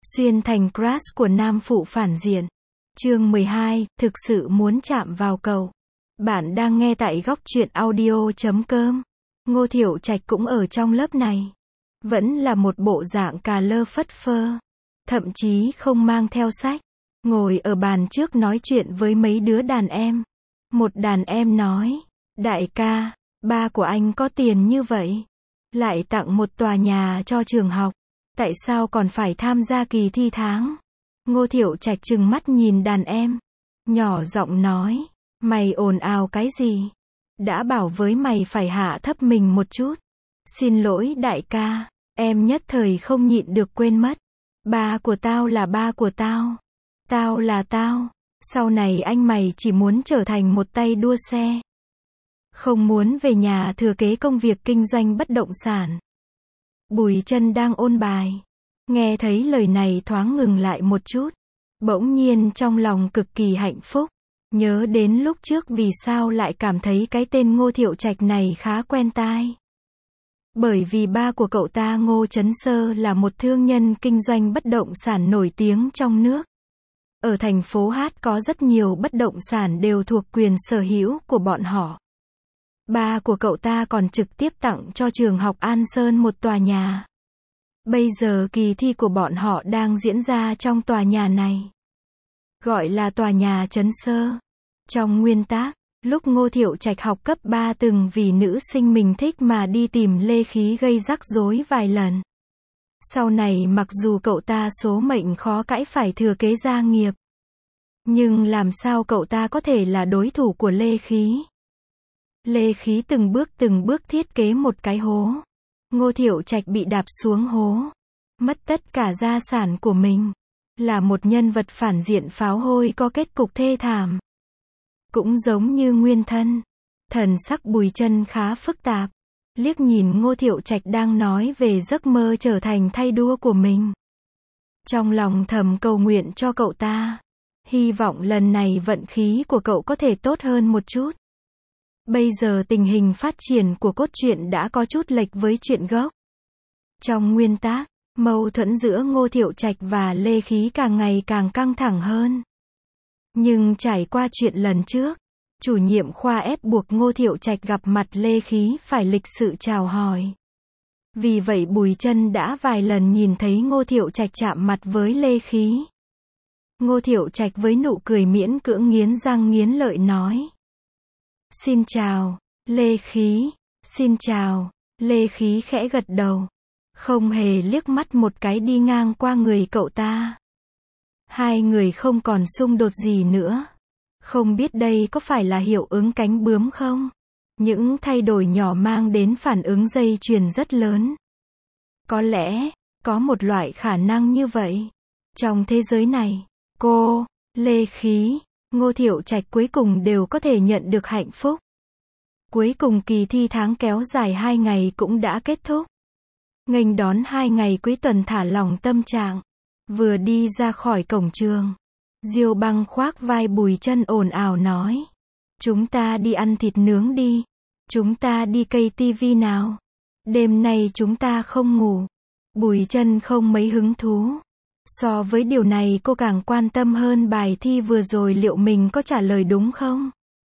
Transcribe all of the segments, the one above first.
Xuyên thành crush của nam phụ phản diện. Chương 12, thực sự muốn chạm vào cậu. Bạn đang nghe tại góc truyện audio.com. Ngô Thiệu Trạch cũng ở trong lớp này. Vẫn là một bộ dạng cà lơ phất phơ. Thậm chí không mang theo sách. Ngồi ở bàn trước nói chuyện với mấy đứa đàn em. Một đàn em nói, đại ca, ba của anh có tiền như vậy. Lại tặng một tòa nhà cho trường học. Tại sao còn phải tham gia kỳ thi tháng? Ngô Thiệu Trạch trừng mắt nhìn đàn em. Nhỏ giọng nói, mày ồn ào cái gì? Đã bảo với mày phải hạ thấp mình một chút. Xin lỗi đại ca, em nhất thời không nhịn được quên mất. Ba của tao là ba của tao. Tao là tao. Sau này anh mày chỉ muốn trở thành một tay đua xe. Không muốn về nhà thừa kế công việc kinh doanh bất động sản. Bùi Chân đang ôn bài. Nghe thấy lời này thoáng ngừng lại một chút. Bỗng nhiên trong lòng cực kỳ hạnh phúc. Nhớ đến lúc trước vì sao lại cảm thấy cái tên Ngô Thiệu Trạch này khá quen tai. Bởi vì ba của cậu ta Ngô Chấn Sơ là một thương nhân kinh doanh bất động sản nổi tiếng trong nước. Ở thành phố Hát có rất nhiều bất động sản đều thuộc quyền sở hữu của bọn họ. Ba của cậu ta còn trực tiếp tặng cho trường học An Sơn một tòa nhà. Bây giờ kỳ thi của bọn họ đang diễn ra trong tòa nhà này. Gọi là tòa nhà Chấn Sơ. Trong nguyên tắc, lúc Ngô Thiệu Trạch học cấp 3 từng vì nữ sinh mình thích mà đi tìm Lê Khí gây rắc rối vài lần. Sau này mặc dù cậu ta số mệnh khó cãi phải thừa kế gia nghiệp. Nhưng làm sao cậu ta có thể là đối thủ của Lê Khí? Lê Khí từng bước thiết kế một cái hố. Ngô Thiệu Trạch bị đạp xuống hố. Mất tất cả gia sản của mình. Là một nhân vật phản diện pháo hôi có kết cục thê thảm. Cũng giống như nguyên thân. Thần sắc Bùi Chân khá phức tạp. Liếc nhìn Ngô Thiệu Trạch đang nói về giấc mơ trở thành tay đua của mình. Trong lòng thầm cầu nguyện cho cậu ta. Hy vọng lần này vận khí của cậu có thể tốt hơn một chút. Bây giờ tình hình phát triển của cốt truyện đã có chút lệch với chuyện gốc. Trong nguyên tắc, mâu thuẫn giữa Ngô Thiệu Trạch và Lê Khí càng ngày càng căng thẳng hơn. Nhưng trải qua chuyện lần trước, chủ nhiệm khoa ép buộc Ngô Thiệu Trạch gặp mặt Lê Khí phải lịch sự chào hỏi. Vì vậy Bùi Chân đã vài lần nhìn thấy Ngô Thiệu Trạch chạm mặt với Lê Khí. Ngô Thiệu Trạch với nụ cười miễn cưỡng nghiến răng nghiến lợi nói. Xin chào, Lê Khí. Xin chào, Lê Khí khẽ gật đầu. Không hề liếc mắt một cái đi ngang qua người cậu ta. Hai người không còn xung đột gì nữa. Không biết đây có phải là hiệu ứng cánh bướm không? Những thay đổi nhỏ mang đến phản ứng dây chuyền rất lớn. Có lẽ, có một loại khả năng như vậy. Trong thế giới này, cô, Lê Khí, Ngô Thiệu Trạch cuối cùng đều có thể nhận được hạnh phúc. Cuối cùng kỳ thi tháng kéo dài 2 ngày cũng đã kết thúc. Nghênh đón 2 ngày cuối tuần thả lỏng tâm trạng. Vừa đi ra khỏi cổng trường. Diêu Băng khoác vai Bùi Chân ồn ào nói. Chúng ta đi ăn thịt nướng đi. Chúng ta đi cây tivi nào. Đêm nay chúng ta không ngủ. Bùi Chân không mấy hứng thú. So với điều này cô càng quan tâm hơn bài thi vừa rồi liệu mình có trả lời đúng không?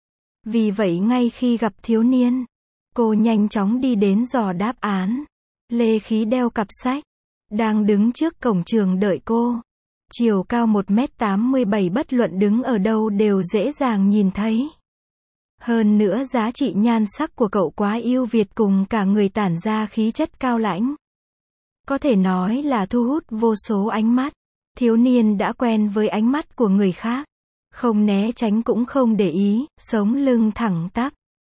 Vì vậy ngay khi gặp thiếu niên, cô nhanh chóng đi đến dò đáp án. Lê Khí đeo cặp sách, đang đứng trước cổng trường đợi cô. Chiều cao 1m87 bất luận đứng ở đâu đều dễ dàng nhìn thấy. Hơn nữa giá trị nhan sắc của cậu quá ưu việt cùng cả người tản ra khí chất cao lãnh. Có thể nói là thu hút vô số ánh mắt. Thiếu niên đã quen với ánh mắt của người khác. Không né tránh cũng không để ý, sống lưng thẳng tắp.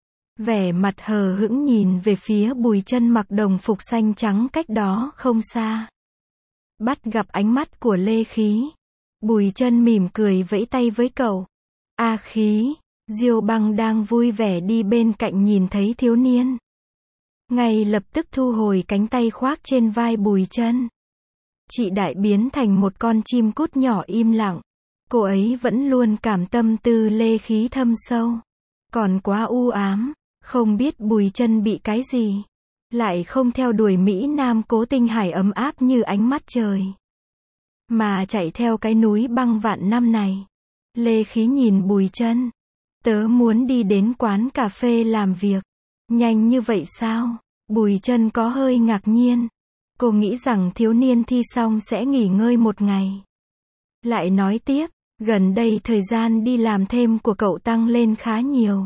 Vẻ mặt hờ hững nhìn về phía Bùi Chân mặc đồng phục xanh trắng cách đó không xa. Bắt gặp ánh mắt của Lê Khí. Bùi Chân mỉm cười vẫy tay với cậu. A Khí, Diêu Băng đang vui vẻ đi bên cạnh nhìn thấy thiếu niên. Ngay lập tức thu hồi cánh tay khoác trên vai Bùi Chân. Chị đại biến thành một con chim cút nhỏ im lặng. Cô ấy vẫn luôn cảm tâm tư Lê Khí thâm sâu. Còn quá u ám, không biết Bùi Chân bị cái gì. Lại không theo đuổi Mỹ Nam cố tinh hải ấm áp như ánh mắt trời. mà chạy theo cái núi băng vạn năm này. Lê Khí nhìn Bùi Chân. Tớ muốn đi đến quán cà phê làm việc. Nhanh như vậy sao? Bùi Chân có hơi ngạc nhiên. Cô nghĩ rằng thiếu niên thi xong sẽ nghỉ ngơi một ngày. Lại nói tiếp, gần đây thời gian đi làm thêm của cậu tăng lên khá nhiều.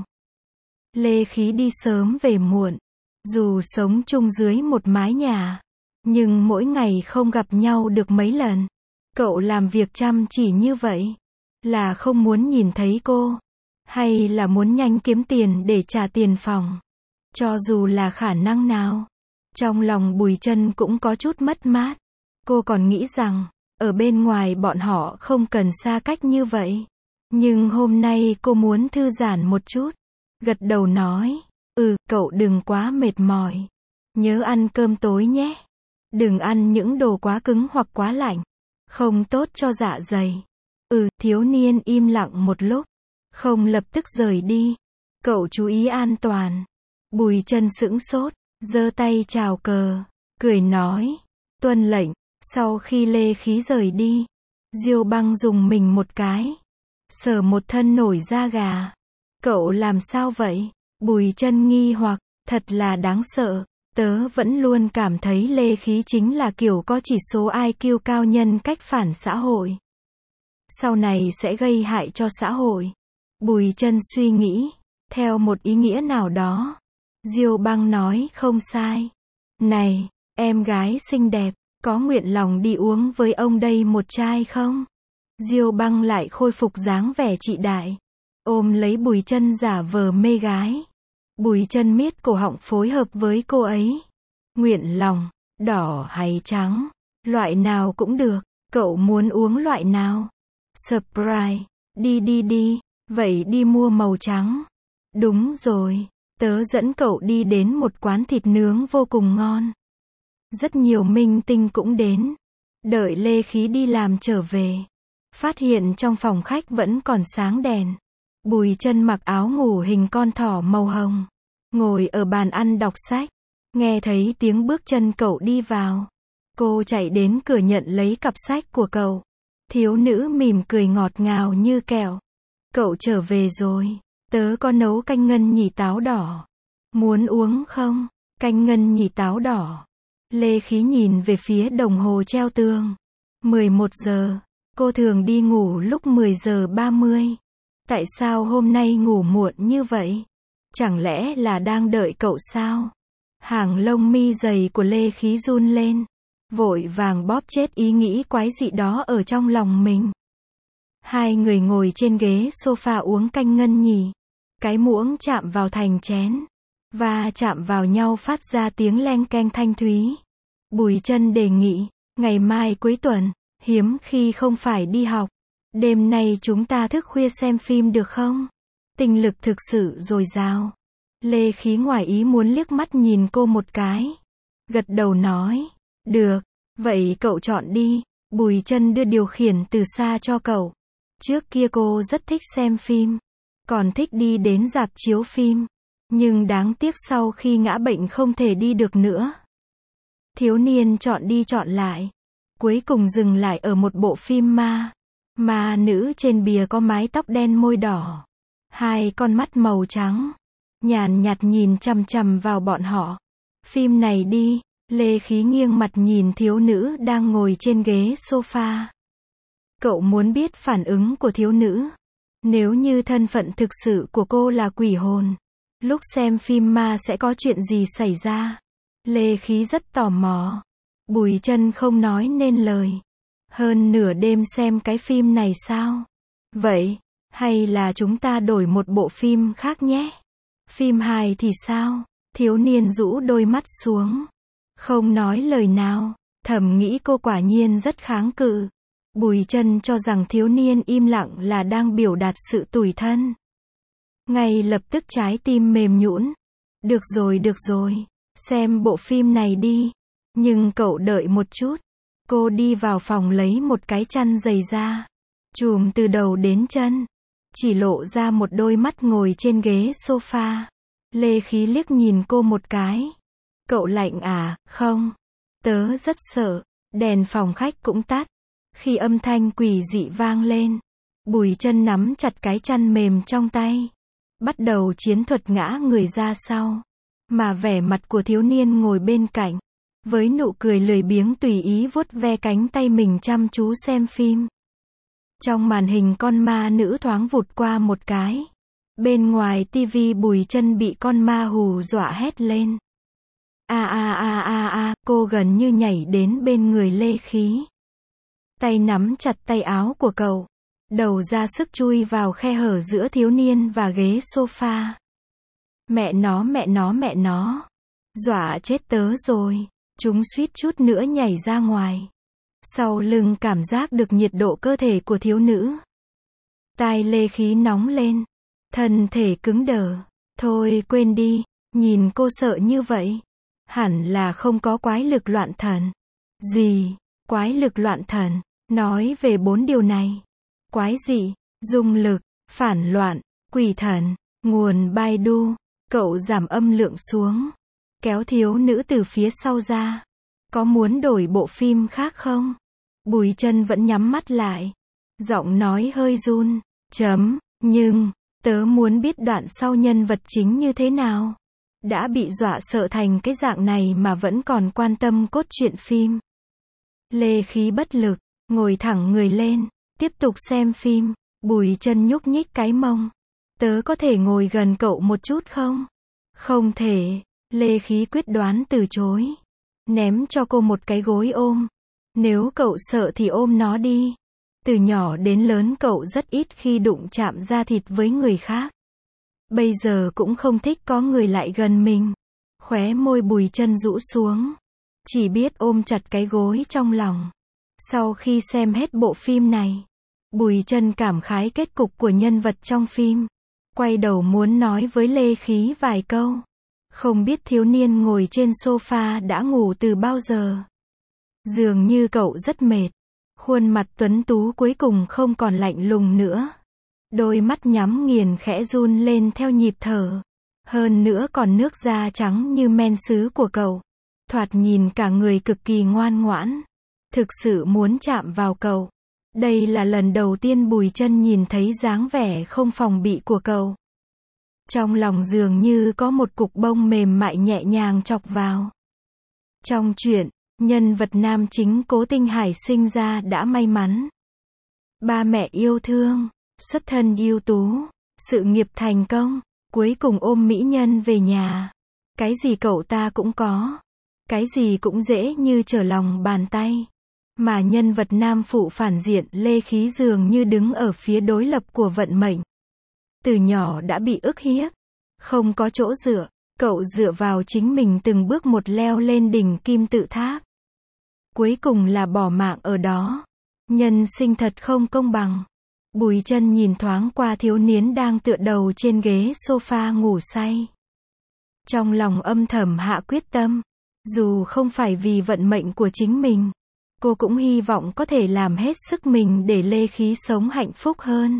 Lê Khí đi sớm về muộn. Dù sống chung dưới một mái nhà, nhưng mỗi ngày không gặp nhau được mấy lần. Cậu làm việc chăm chỉ như vậy, là không muốn nhìn thấy cô, hay là muốn nhanh kiếm tiền để trả tiền phòng? Cho dù là khả năng nào, trong lòng Bùi Chân cũng có chút mất mát. Cô còn nghĩ rằng, ở bên ngoài bọn họ không cần xa cách như vậy. Nhưng hôm nay cô muốn thư giãn một chút. Gật đầu nói, cậu đừng quá mệt mỏi. Nhớ ăn cơm tối nhé. Đừng ăn những đồ quá cứng hoặc quá lạnh. Không tốt cho dạ dày. Thiếu niên im lặng một lúc. Không lập tức rời đi. Cậu chú ý an toàn. Bùi Chân sững sốt, giơ tay chào cờ, cười nói, tuân lệnh. Sau khi Lê Khí rời đi, Diêu Băng dùng mình một cái, sờ một thân nổi da gà. Cậu làm sao vậy? Bùi Chân nghi hoặc, thật là đáng sợ. Tớ vẫn luôn cảm thấy Lê Khí chính là kiểu có chỉ số IQ cao nhân cách phản xã hội. Sau này sẽ gây hại cho xã hội. Bùi Chân suy nghĩ, theo một ý nghĩa nào đó. Diêu Băng nói không sai. Này, em gái xinh đẹp, có nguyện lòng đi uống với ông đây một chai không? Diêu Băng lại khôi phục dáng vẻ chị đại, ôm lấy Bùi Chân giả vờ mê gái. Bùi Chân miết cổ họng phối hợp với cô ấy. Nguyện lòng, đỏ hay trắng, loại nào cũng được, cậu muốn uống loại nào? Surprise, đi, vậy đi mua màu trắng. Đúng rồi, tớ dẫn cậu đi đến một quán thịt nướng vô cùng ngon. Rất nhiều minh tinh cũng đến. Đợi Lê Khí đi làm trở về, phát hiện trong phòng khách vẫn còn sáng đèn. Bùi Chân mặc áo ngủ hình con thỏ màu hồng, ngồi ở bàn ăn đọc sách. Nghe thấy tiếng bước chân cậu đi vào, cô chạy đến cửa nhận lấy cặp sách của cậu. Thiếu nữ mỉm cười ngọt ngào như kẹo. Cậu trở về rồi, tớ có nấu canh ngân nhì táo đỏ. Muốn uống không? Canh ngân nhì táo đỏ. Lê Khí nhìn về phía đồng hồ treo tường. 11 giờ. Cô thường đi ngủ lúc 10 giờ 30. Tại sao hôm nay ngủ muộn như vậy? Chẳng lẽ là đang đợi cậu sao? Hàng lông mi dày của Lê Khí run lên. Vội vàng bóp chết ý nghĩ quái dị đó ở trong lòng mình. Hai người ngồi trên ghế sofa uống canh ngân nhì. Cái muỗng chạm vào thành chén, và chạm vào nhau phát ra tiếng leng keng thanh thúy. Bùi Chân đề nghị, ngày mai cuối tuần, hiếm khi không phải đi học. Đêm nay chúng ta thức khuya xem phim được không? Tinh lực thực sự dồi dào. Lê Khí ngoài ý muốn liếc mắt nhìn cô một cái. Gật đầu nói, được, vậy cậu chọn đi. Bùi Chân đưa điều khiển từ xa cho cậu. Trước kia cô rất thích xem phim, còn thích đi đến rạp chiếu phim. Nhưng đáng tiếc sau khi ngã bệnh không thể đi được nữa. Thiếu niên chọn đi chọn lại, cuối cùng dừng lại ở một bộ phim ma nữ trên bìa có mái tóc đen môi đỏ, hai con mắt màu trắng, nhàn nhạt nhìn chằm chằm vào bọn họ. Phim này đi. Lê Khí nghiêng mặt nhìn thiếu nữ đang ngồi trên ghế sofa. Cậu muốn biết phản ứng của thiếu nữ. Nếu như thân phận thực sự của cô là quỷ hồn, lúc xem phim ma sẽ có chuyện gì xảy ra? Lê Khí rất tò mò. Bùi Chân không nói nên lời. Hơn nửa đêm xem cái phim này sao? Vậy, hay là chúng ta đổi một bộ phim khác nhé? Phim hài thì sao? Thiếu niên rũ đôi mắt xuống, không nói lời nào. Thầm nghĩ cô quả nhiên rất kháng cự. Bùi Chân cho rằng thiếu niên im lặng là đang biểu đạt sự tủi thân. Ngay lập tức trái tim mềm nhũn. Được rồi, xem bộ phim này đi. Nhưng cậu đợi một chút. Cô đi vào phòng lấy một cái chăn dày ra, trùm từ đầu đến chân, chỉ lộ ra một đôi mắt ngồi trên ghế sofa. Lê Khí liếc nhìn cô một cái. Cậu lạnh à? Không, tớ rất sợ. Đèn phòng khách cũng tắt. Khi âm thanh quỷ dị vang lên, Bùi Chân nắm chặt cái chăn mềm trong tay, bắt đầu chiến thuật ngã người ra sau. Mà vẻ mặt của thiếu niên ngồi bên cạnh, với nụ cười lười biếng tùy ý vuốt ve cánh tay mình chăm chú xem phim. Trong màn hình con ma nữ thoáng vụt qua một cái. Bên ngoài tivi Bùi Chân bị con ma hù dọa hét lên. Cô gần như nhảy đến bên người Lê Khí. Tay nắm chặt tay áo của cậu. Đầu ra sức chui vào khe hở giữa thiếu niên và ghế sofa. Mẹ nó. Dọa chết tớ rồi. Chúng suýt chút nữa nhảy ra ngoài. Sau lưng cảm giác được nhiệt độ cơ thể của thiếu nữ. Tai Lê Khí nóng lên. Thân thể cứng đờ. Thôi quên đi, nhìn cô sợ như vậy. Hẳn là không có quái lực loạn thần. Gì? Quái lực loạn thần? Nói về 4 điều này. Quái dị, dung lực, phản loạn, quỷ thần, nguồn Baidu. Cậu giảm âm lượng xuống. Kéo thiếu nữ từ phía sau ra. Có muốn đổi bộ phim khác không? Bùi Chân vẫn nhắm mắt lại. Giọng nói hơi run. Nhưng, tớ muốn biết đoạn sau nhân vật chính như thế nào. Đã bị dọa sợ thành cái dạng này mà vẫn còn quan tâm cốt truyện phim. Lê Khí bất lực, ngồi thẳng người lên, tiếp tục xem phim. Bùi Chân nhúc nhích cái mông. Tớ có thể ngồi gần cậu một chút không? Không thể. Lê Khí quyết đoán từ chối. Ném cho cô một cái gối ôm. Nếu cậu sợ thì ôm nó đi. Từ nhỏ đến lớn cậu rất ít khi đụng chạm da thịt với người khác. Bây giờ cũng không thích có người lại gần mình. Khóe môi Bùi Chân rũ xuống. Chỉ biết ôm chặt cái gối trong lòng. Sau khi xem hết bộ phim này, Bùi Chân cảm khái kết cục của nhân vật trong phim. Quay đầu muốn nói với Lê Khí vài câu. Không biết thiếu niên ngồi trên sofa đã ngủ từ bao giờ. Dường như cậu rất mệt. Khuôn mặt tuấn tú cuối cùng không còn lạnh lùng nữa. Đôi mắt nhắm nghiền khẽ run lên theo nhịp thở. Hơn nữa còn nước da trắng như men sứ của cậu. Thoạt nhìn cả người cực kỳ ngoan ngoãn. Thực sự muốn chạm vào cậu. Đây là lần đầu tiên Bùi Chân nhìn thấy dáng vẻ không phòng bị của cậu. Trong lòng dường như có một cục bông mềm mại nhẹ nhàng chọc vào. Trong truyện, nhân vật nam chính Cố Tinh Hải sinh ra đã may mắn. Ba mẹ yêu thương, xuất thân ưu tú, sự nghiệp thành công, cuối cùng ôm mỹ nhân về nhà. Cái gì cậu ta cũng có. Cái gì cũng dễ như trở lòng bàn tay. Mà nhân vật nam phụ phản diện Lê Khí dường như đứng ở phía đối lập của vận mệnh. Từ nhỏ đã bị ức hiếp. Không có chỗ dựa. Cậu dựa vào chính mình từng bước một leo lên đỉnh kim tự tháp. Cuối cùng là bỏ mạng ở đó. Nhân sinh thật không công bằng. Bùi Chân nhìn thoáng qua thiếu niên đang tựa đầu trên ghế sofa ngủ say. Trong lòng âm thầm hạ quyết tâm. Dù không phải vì vận mệnh của chính mình, cô cũng hy vọng có thể làm hết sức mình để Lê Khí sống hạnh phúc hơn.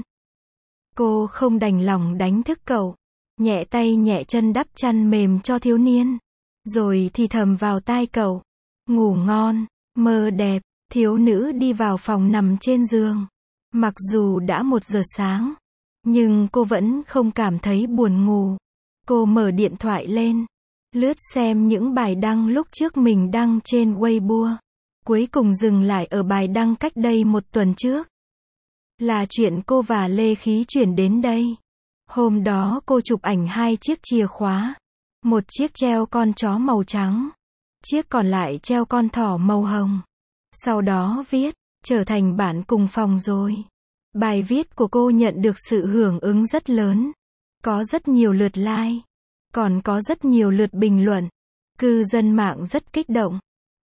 Cô không đành lòng đánh thức cậu. Nhẹ tay nhẹ chân đắp chăn mềm cho thiếu niên. Rồi thì thầm vào tai cậu. Ngủ ngon, mơ đẹp. Thiếu nữ đi vào phòng nằm trên giường. Mặc dù đã 1 giờ sáng, nhưng cô vẫn không cảm thấy buồn ngủ. Cô mở điện thoại lên. Lướt xem những bài đăng lúc trước mình đăng trên Weibo. Cuối cùng dừng lại ở bài đăng cách đây 1 tuần trước. Là chuyện cô và Lê Khí chuyển đến đây. Hôm đó cô chụp ảnh 2 chiếc chìa khóa. Một chiếc treo con chó màu trắng. Chiếc còn lại treo con thỏ màu hồng. Sau đó viết, trở thành bạn cùng phòng rồi. Bài viết của cô nhận được sự hưởng ứng rất lớn. Có rất nhiều lượt like. Còn có rất nhiều lượt bình luận. Cư dân mạng rất kích động.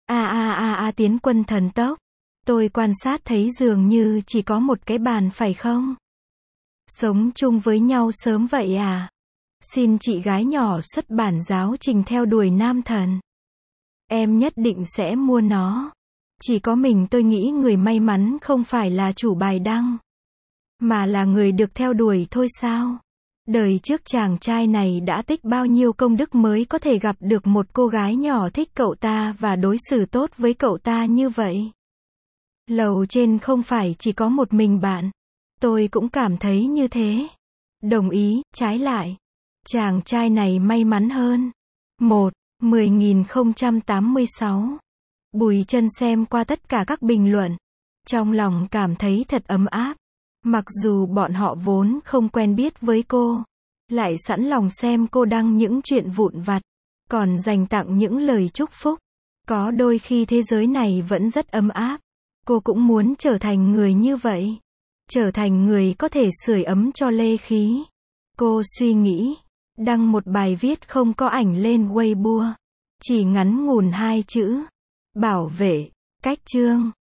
Tiến quân thần tốc. Tôi quan sát thấy dường như chỉ có một cái bàn phải không? Sống chung với nhau sớm vậy à? Xin chị gái nhỏ xuất bản giáo trình theo đuổi nam thần. Em nhất định sẽ mua nó. Chỉ có mình tôi nghĩ người may mắn không phải là chủ bài đăng, mà là người được theo đuổi thôi sao? Đời trước chàng trai này đã tích bao nhiêu công đức mới có thể gặp được một cô gái nhỏ thích cậu ta và đối xử tốt với cậu ta như vậy. Lầu trên không phải chỉ có một mình bạn. Tôi cũng cảm thấy như thế. Đồng ý, trái lại. Chàng trai này may mắn hơn. 10.086. Bùi Chân xem qua tất cả các bình luận. Trong lòng cảm thấy thật ấm áp. Mặc dù bọn họ vốn không quen biết với cô, lại sẵn lòng xem cô đăng những chuyện vụn vặt, còn dành tặng những lời chúc phúc. Có đôi khi thế giới này vẫn rất ấm áp. Cô cũng muốn trở thành người như vậy. Trở thành người có thể sưởi ấm cho Lê Khí. Cô suy nghĩ, đăng một bài viết không có ảnh lên Weibo. Chỉ ngắn ngủn 2 chữ. Bảo vệ, cách chương.